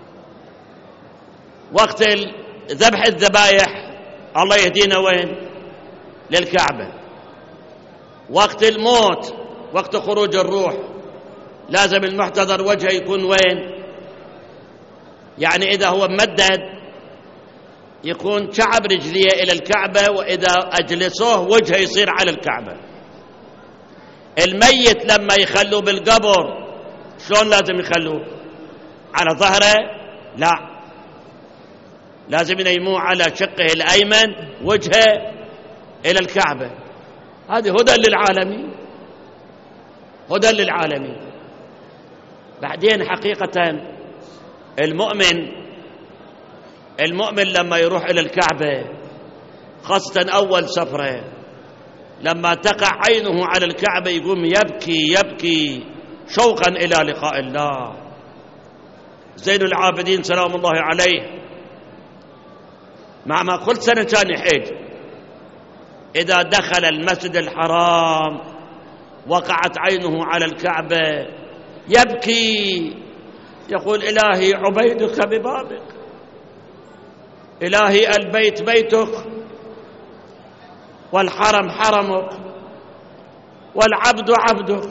وقت ذبح الذبائح الله يهدينا وين؟ للكعبة. وقت الموت، وقت خروج الروح، لازم المحتضر وجهه يكون وين؟ يعني إذا هو ممدد يكون شعب رجليه إلى الكعبة، وإذا أجلسوه وجهه يصير على الكعبة. الميت لما يخلوه بالقبر شلون لازم يخلوه؟ على ظهره؟ لا، لازم ينيموه على شقه الأيمن وجهه إلى الكعبة. هذه هدى للعالمين، هدى للعالمين. بعدين حقيقة المؤمن لما يروح إلى الكعبة، خاصة أول سفرة، لما تقع عينه على الكعبة يقوم يبكي شوقا إلى لقاء الله. زين العابدين سلام الله عليه مع ما كل سنة كان يحج، إذا دخل المسجد الحرام وقعت عينه على الكعبة يبكي، يقول إلهي عبيدك ببابك، إلهي البيت بيتك، والحرم حرمك، والعبد عبدك.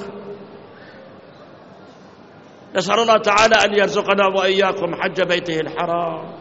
نسأل الله تعالى أن يرزقنا وإياكم حج بيته الحرام.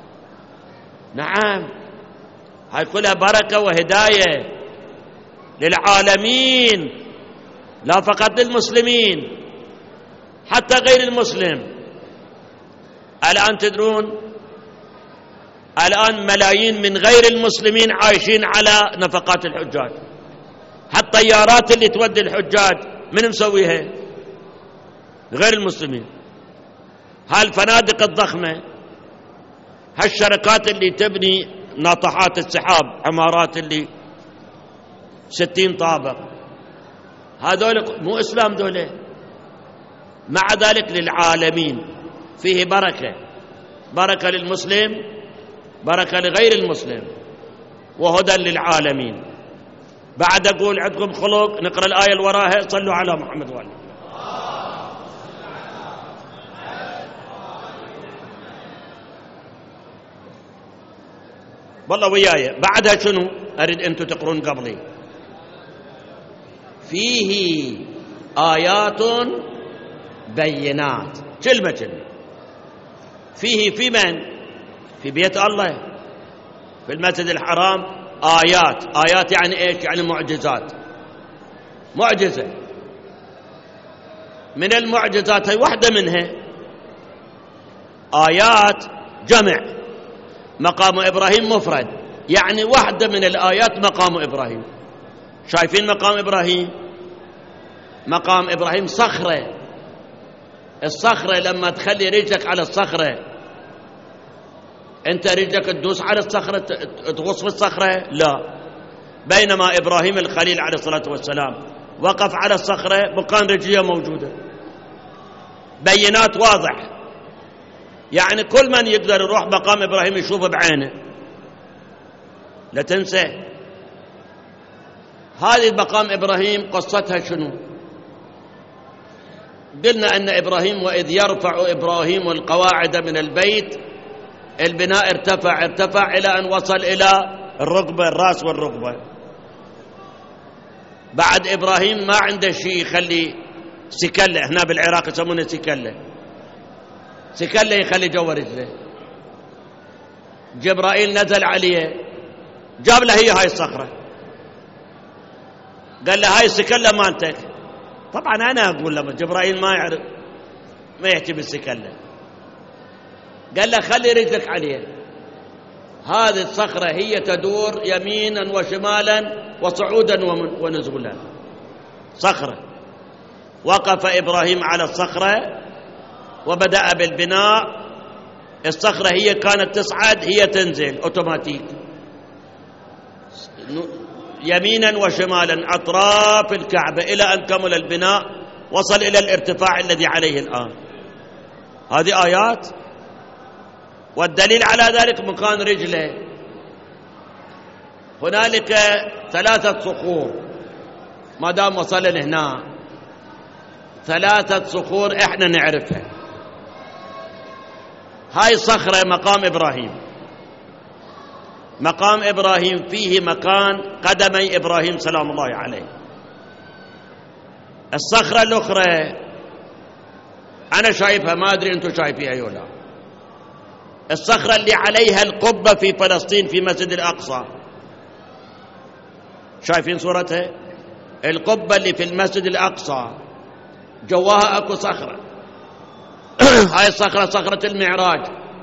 نعم، هاي كلها بركة وهداية للعالمين، لا فقط للمسلمين، حتى غير المسلم. الآن تدرون الآن ملايين من غير المسلمين عايشين على نفقات الحجاج. حتى الطيارات اللي تودي الحجاج من مسويها؟ غير المسلمين. هالفنادق الضخمة، هالشركات اللي تبني ناطحات السحاب، عمارات اللي 60 طابق، هذول مو إسلام دولة. مع ذلك للعالمين فيه بركة، بركة للمسلم، بركة لغير المسلم، وهدى للعالمين. بعد أقول عندكم خلق، نقرأ الآية اللي وراها، صلوا على محمد وآله. والله وياي. بعدها شنو؟ أريد أنتم تقرون قبلي. فيه آيات بينات، كلمة فيه، في من؟ في بيت الله، في المسجد الحرام. آيات يعني إيش؟ يعني معجزات. معجزة من المعجزات، هي واحدة منها آيات جمع. مقام إبراهيم مفرد، يعني واحدة من الآيات مقام إبراهيم. شايفين مقام إبراهيم؟ مقام إبراهيم صخرة. الصخرة لما تخلي رجلك على الصخرة، أنت رجلك تدوس على الصخرة تغوص في الصخرة؟ لا. بينما إبراهيم الخليل عليه الصلاة والسلام وقف على الصخرة مكان رجليه موجودة، بينات واضح. يعني كل من يقدر يروح مقام إبراهيم يشوفه بعينه، لا تنسى. هذه مقام إبراهيم قصتها شنو؟ قلنا أن إبراهيم وإذ يرفع إبراهيم القواعد من البيت، البناء ارتفع إلى أن وصل إلى الركبة، الرأس والركبة. بعد إبراهيم ما عنده شيء يخلي سكلة، هنا بالعراق يسمونه سكلة يخلي جوا رجله. جبرائيل نزل عليه جاب له هاي الصخرة، قال له هاي السكلة مالتك. طبعا أنا أقول لما جبرائيل ما يعرف، ما يحكي بالسكلة، قال له خلي رجلك عليه. هذه الصخرة هي تدور يمينا وشمالا وصعودا ونزولا، صخرة. وقف إبراهيم على الصخرة وبدأ بالبناء. الصخرة هي كانت تصعد، هي تنزل أوتوماتيك يمينا وشمالا أطراف الكعبة إلى أن كمل البناء، وصل إلى الارتفاع الذي عليه الآن. هذه آيات. والدليل على ذلك مكان رجله. هنالك 3 صخور، ما دام وصل لهنا 3 صخور احنا نعرفها. هاي صخرة مقام إبراهيم. مقام إبراهيم فيه مكان قدمي إبراهيم سلام الله عليه. الصخرة الأخرى أنا شايفها، ما أدري أنتم شايفيها أو لا. الصخرة اللي عليها القبة في فلسطين في مسجد الأقصى، شايفين صورتها؟ القبة اللي في المسجد الأقصى جواها أكو صخرة. هاي الصخرة صخرة المعراج.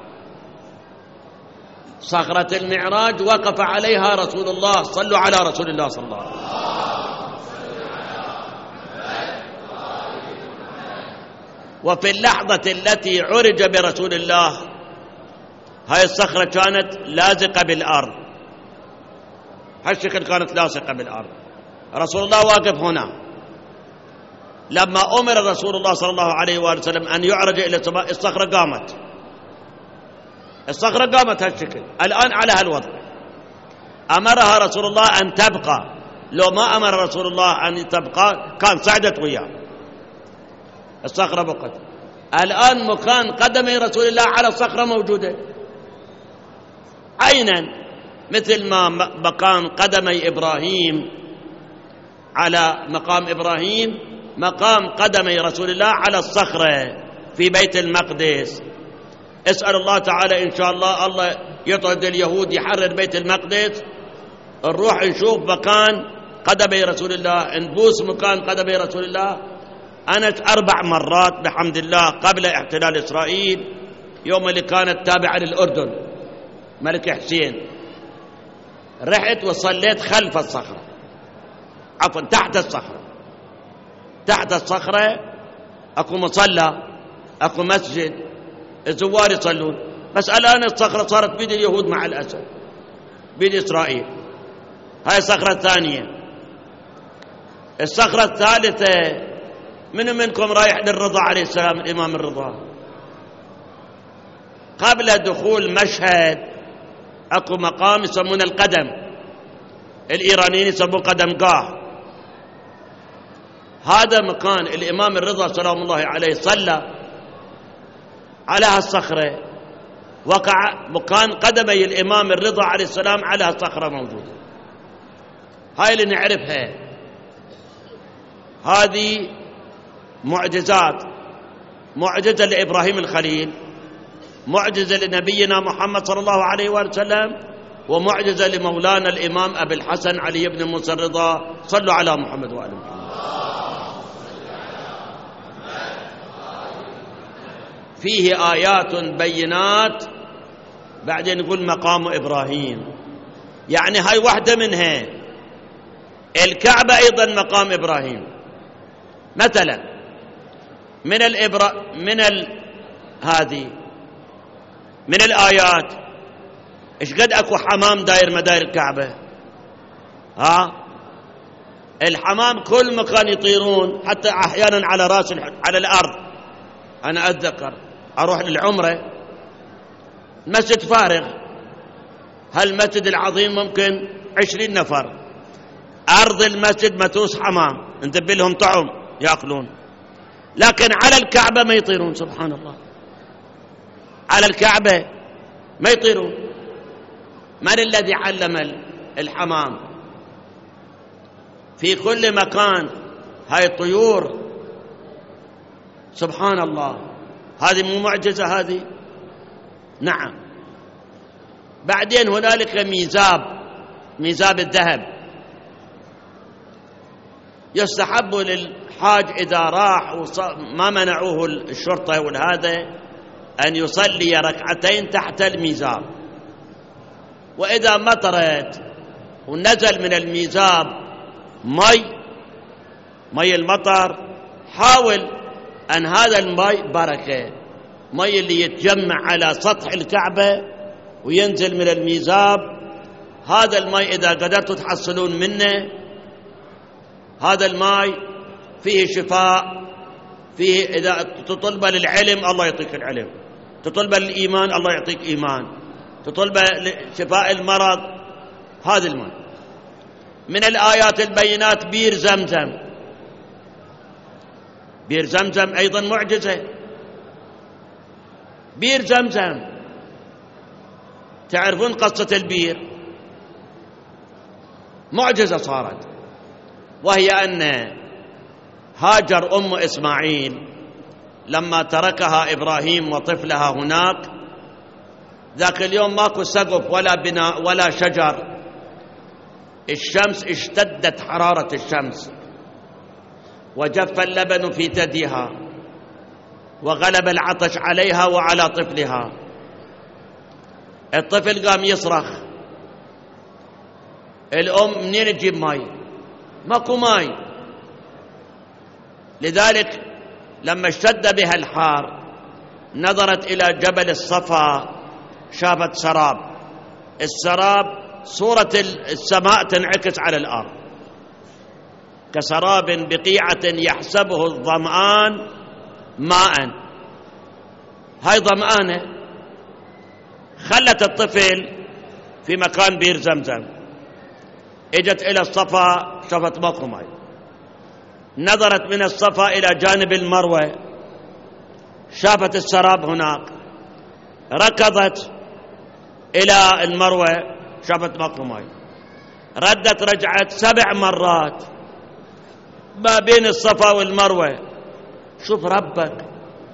صخرة المعراج وقف عليها رسول الله. صلوا على رسول الله صلى الله عليه وسلم. وفي اللحظة التي عرج برسول الله هاي الصخرة كانت لازقة بالأرض، هالشكل كانت لاصقة بالأرض. رسول الله واقف هنا. لما أمر رسول الله صلى الله عليه وآله وسلم أن يعرج إلى السماء، الصخرة قامت. الصخرة قامت هالشكل الآن على هالوضع. أمرها رسول الله أن تبقى. لو ما أمر رسول الله أن تبقى كان صعدت وياه. الصخرة بقت. الآن مكان قدمي رسول الله على الصخرة موجودة عينا، مثل ما مكان قدمي إبراهيم على مقام إبراهيم، مقام قدمي رسول الله على الصخرة في بيت المقدس. اسأل الله تعالى إن شاء الله الله يطرد اليهود، يحرر بيت المقدس، نروح نشوف مكان قدمي رسول الله، نبوس مكان قدمي رسول الله. أنا 4 مرات بحمد الله قبل احتلال إسرائيل، يوم اللي كانت تابعة للأردن ملك حسين، رحت وصليت خلف الصخرة، عفوا تحت الصخرة. تحت الصخرة أكو مصلى، أكو مسجد، الزوار يصلون. بس الآن الصخرة صارت بيد اليهود مع الأسف، بيد إسرائيل. هاي الصخرة الثانية. الصخرة الثالثة، من منكم رايح للرضا عليه السلام، الإمام الرضا؟ قبل دخول مشهد أكو مقام يسمونه القدم، الإيرانيين يسموه قدم قاه. هذا مكان الإمام الرضا سلام الله عليه صلى على هالصخرة، وقع مكان قدمي الإمام الرضا عليه السلام على هالصخرة موجودة. هاي اللي نعرفها. هذه معجزات، معجزة لإبراهيم الخليل، معجزة لنبينا محمد صلى الله عليه وسلم، ومعجزة لمولانا الإمام أبي الحسن علي بن موسى الرضا. صلوا على محمد وآل محمد. فيه آيات بينات، بعدين يقول مقام إبراهيم، يعني هاي واحدة منها. الكعبة أيضا مقام إبراهيم. مثلا من الآيات إيش قد أكو حمام داير مداير الكعبة. الحمام كل مكان يطيرون، حتى أحيانا على رأس على الأرض. أنا أتذكر أروح للعمرة، مسجد فارغ، هالمسجد العظيم ممكن 20 نفر، أرض المسجد متوس حمام، ندب لهم طعم يأكلون، لكن على الكعبة ما يطيرون. سبحان الله، على الكعبة ما يطيرون. من الذي علم الحمام؟ في كل مكان هاي الطيور. سبحان الله، هذه مو معجزة هذه؟ نعم. بعدين هنالك ميزاب الذهب، يستحب للحاج إذا راح ما منعوه الشرطة والهذا أن يصلي ركعتين تحت الميزاب. وإذا مطرت ونزل من الميزاب مي المطر، حاول أن هذا المي بركة، مي اللي يتجمع على سطح الكعبة وينزل من الميزاب، هذا المي إذا قدرتوا تحصلون منه، هذا المي فيه شفاء، فيه إذا تطلب للعلم الله يعطيك العلم، تطلب للإيمان الله يعطيك إيمان، تطلب لشفاء المرض. هذا المي. من الآيات البينات بير زمزم أيضا معجزة. بير زمزم، تعرفون قصة البير؟ معجزة صارت، وهي أن هاجر أم إسماعيل لما تركها إبراهيم وطفلها هناك، ذاك اليوم ماكو سقف ولا بناء ولا شجر، الشمس اشتدت حرارة الشمس، وجف اللبن في ثديها، وغلب العطش عليها وعلى طفلها. الطفل قام يصرخ، الأم منين تجيب ماي؟ ماكو ماي. لذلك لما اشتد بها الحار نظرت إلى جبل الصفا، شافت سراب، السراب صورة السماء تنعكس على الأرض، كسراب بقيعة يحسبه الظمآن ماء. هاي ظمآنة. خلت الطفل في مكان بير زمزم، اجت إلى الصفا، شافت ماكو ماء، نظرت من الصفا إلى جانب المروة، شافت السراب هناك، ركضت إلى المروة، شافت ماكو ماء، رجعت 7 مرات ما بين الصفا والمروة. شوف ربك،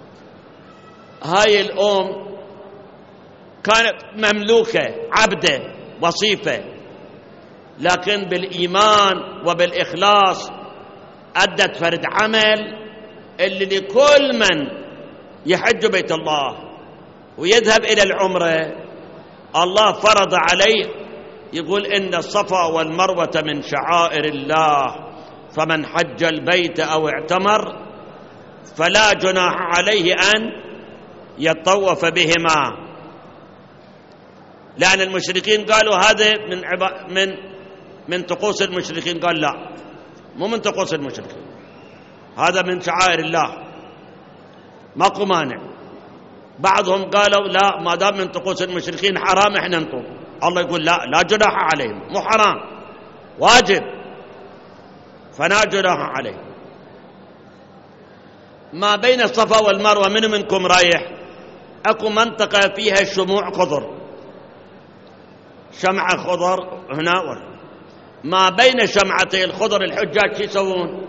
هاي الأم كانت مملوكة عبدة وصيفة، لكن بالإيمان وبالإخلاص أدت فرد عمل اللي لكل من يحج بيت الله ويذهب إلى العمرة الله فرض عليه، يقول إن الصفا والمروة من شعائر الله، فمن حج البيت أو اعتمر فلا جناح عليه أن يطوف بهما. لأن المشركين قالوا هذا من طقوس المشركين، قال لا، مو من طقوس المشركين، هذا من شعائر الله، ماكو مانع. بعضهم قالوا لا، ما دام من طقوس المشركين حرام احنا نطوف. الله يقول لا جناح عليهم، مو حرام، واجب، فلا جناح عليهم. ما بين الصفا والمروة من منكم رايح، اكو منطقة فيها شموع خضر، شمعة خضر هنا، ما بين شمعتي الخضر الحجاج شو يسوون؟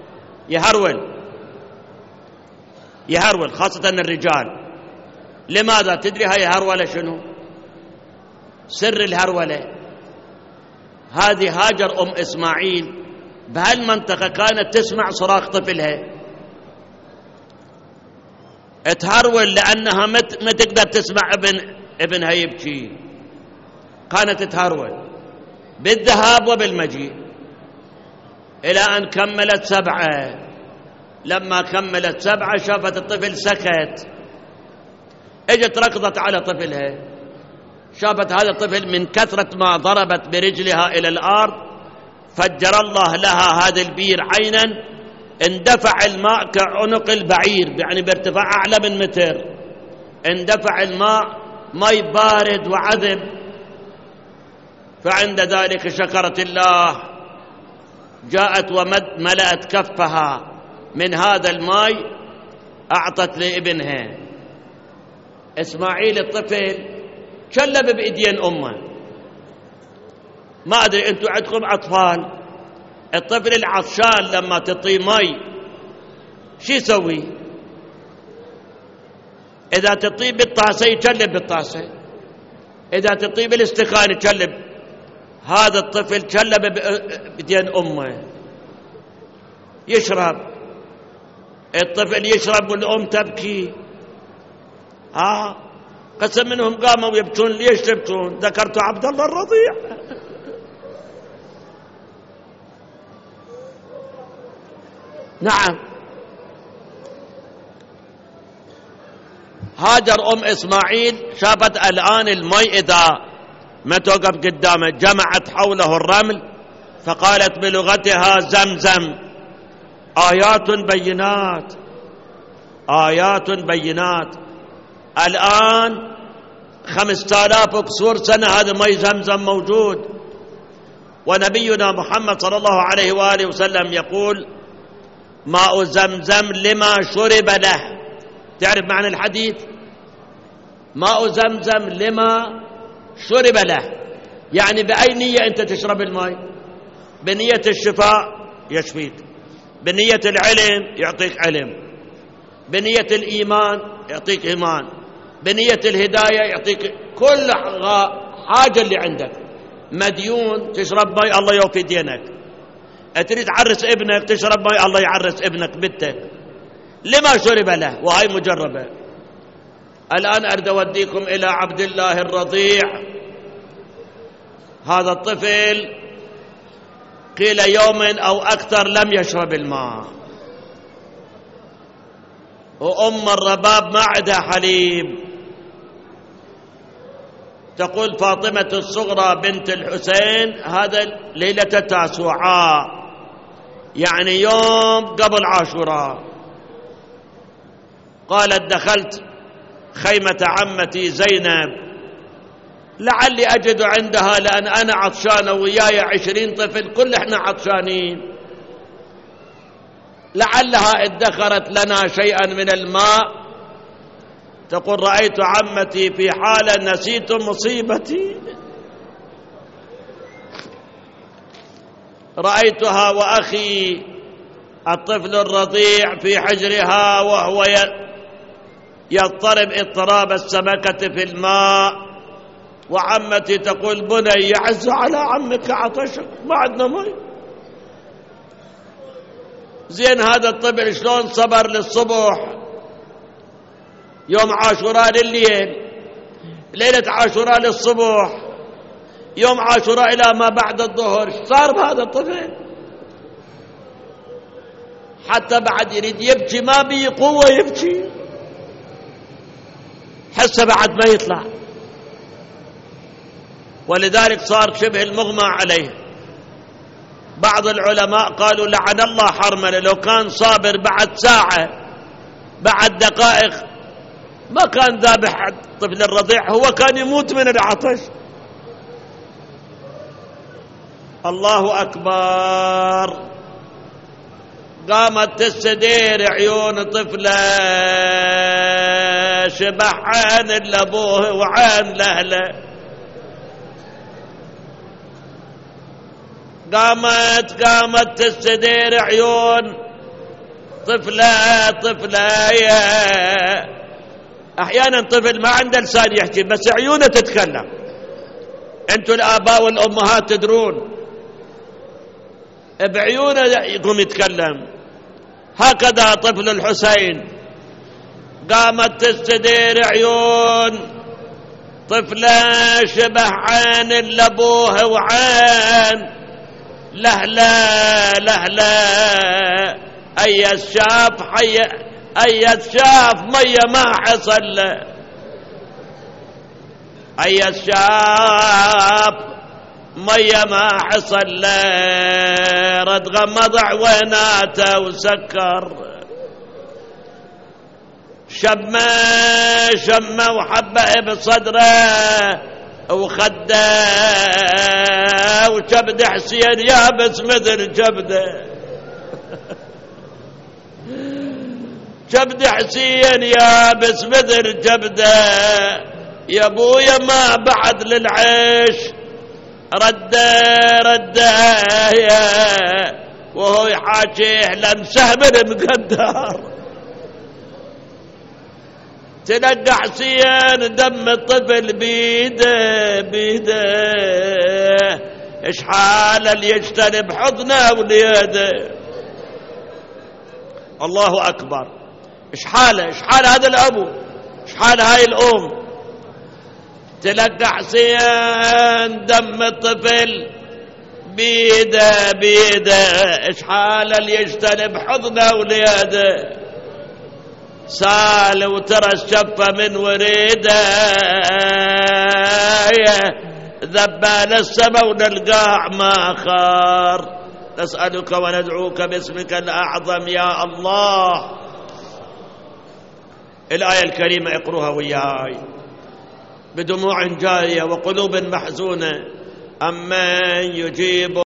يهرول، خاصة الرجال. لماذا؟ تدري هاي هرولة شنو؟ سر الهرولة هذه هاجر أم إسماعيل بهالمنطقة كانت تسمع صراخ طفلها، تهرول لأنها ما تقدر تسمع ابنها يبكي، كانت تهرول بالذهاب وبالمجيء إلى أن كملت 7. لما كملت 7 شافت الطفل سكت، اجت ركضت على طفلها، شافت هذا الطفل من كثرة ما ضربت برجلها إلى الأرض فجر الله لها هذا البير عينا، اندفع الماء كعنق البعير، يعني بارتفاع أعلى من متر، اندفع الماء ماء بارد وعذب. فعند ذلك شكرت الله، جاءت وملأت كفها من هذا الماء أعطت لابنها. إسماعيل الطفل شلب بإيدين أمه. ما أدري أنتم عندكم أطفال، الطفل العطشان لما تعطيه مي شو يسوي؟ إذا تعطيه بالطاسة يشلب بالطاسة، إذا تعطيه بالاستكان يشلب. هذا الطفل شلب بيدين أمه يشرب، الطفل يشرب والأم تبكي. قسم منهم قاموا يبكون. ليش تبكون؟ ذكرت عبد الله الرضيع. نعم، هاجر أم إسماعيل شافت الآن الماء إذا ما توقف قدامه، جمعت حوله الرمل فقالت بلغتها زمزم. آيات بينات، آيات بينات. الآن 5000 وكسور سنة هذا ماء زمزم موجود، ونبينا محمد صلى الله عليه وآله وسلم يقول ماء زمزم لما شرب له. تعرف معنى الحديث؟ ماء زمزم لما شرب له، يعني بأي نية أنت تشرب الماء؟ بنية الشفاء يشفيك، بنية العلم يعطيك علم، بنية الإيمان يعطيك إيمان، بنية الهداية يعطيك كل حاجة اللي عندك. مديون تشرب ماء الله يوفي دينك، تريد تعرس ابنك تشرب ماء الله يعرس ابنك بنتك، لما شرب له، وهي مجربة. الآن أريد أوديكم إلى عبد الله الرضيع. هذا الطفل قيل يوم أو أكثر لم يشرب الماء، وأم الرباب ما عندها حليب. تقول فاطمة الصغرى بنت الحسين هذا ليلة تاسوعاء، يعني يوم قبل عاشوراء، قالت دخلت خيمة عمتي زينب لعلي أجد عندها، لأن أنا عطشانة وياي 20 طفل كل احنا عطشانين، لعلها ادخرت لنا شيئا من الماء. تقول رأيت عمتي في حالة نسيت مصيبتي، رأيتها وأخي الطفل الرضيع في حجرها وهو يضطرب اضطراب السمكة في الماء، وعمتي تقول بني يعز على عمك عطشك ما عندنا ماء. زين هذا الطفل شلون صبر للصبح يوم عاشوراء لليل، ليلة عاشوراء للصبح، يوم عاشوراء إلى ما بعد الظهر. صار بهذا الطفل حتى بعد يريد يبكي ما بيه قوة يبكي، حسه بعد ما يطلع، ولذلك صار شبه المغمى عليه. بعض العلماء قالوا لعن الله حرمله، لو كان صابر بعد ساعة بعد دقائق ما كان ذابح الطفل الرضيع، هو كان يموت من العطش. الله أكبر. قامت تستدير عيون طفله شبح عين لأبوه وعين لأهله، قامت تستدير عيون طفله. أحيانا طفل ما عنده لسان يحكي بس عيونه تتكلم، أنتم الآباء والأمهات تدرون بعيونه يقوم يتكلم. هكذا طفل الحسين قامت تستدير عيون طفلة شبه عين لأبوه وعين لهلا لهلا أيس شاف مية ما حصل له، أيس شاف مية ما حصل له، رد غمض عويناته وسكر، شمه وحبه بصدره وخده، وكبد حسين يابس مثل كبده كبد حسين يابس مثل كبده، يا ابويا ما بعد للعيش رده وهو يحاكيه لمسه من مقدار. تلقى حسين دم الطفل بيده ايش حال اللي يجتنب حضنه وليده. الله اكبر، ايش حاله هذا الابو، ايش حال هاي الام. تلقى حسين دم الطفل بيده ايش حال اللي يجتنب حضنه وليده. سال وترى الشفة من وريده، ذبان السما ونلقاع ما خار. نسألك وندعوك باسمك الأعظم يا الله. الآية الكريمة اقروها وياي بدموع جارية وقلوب محزونة. أمن يجيب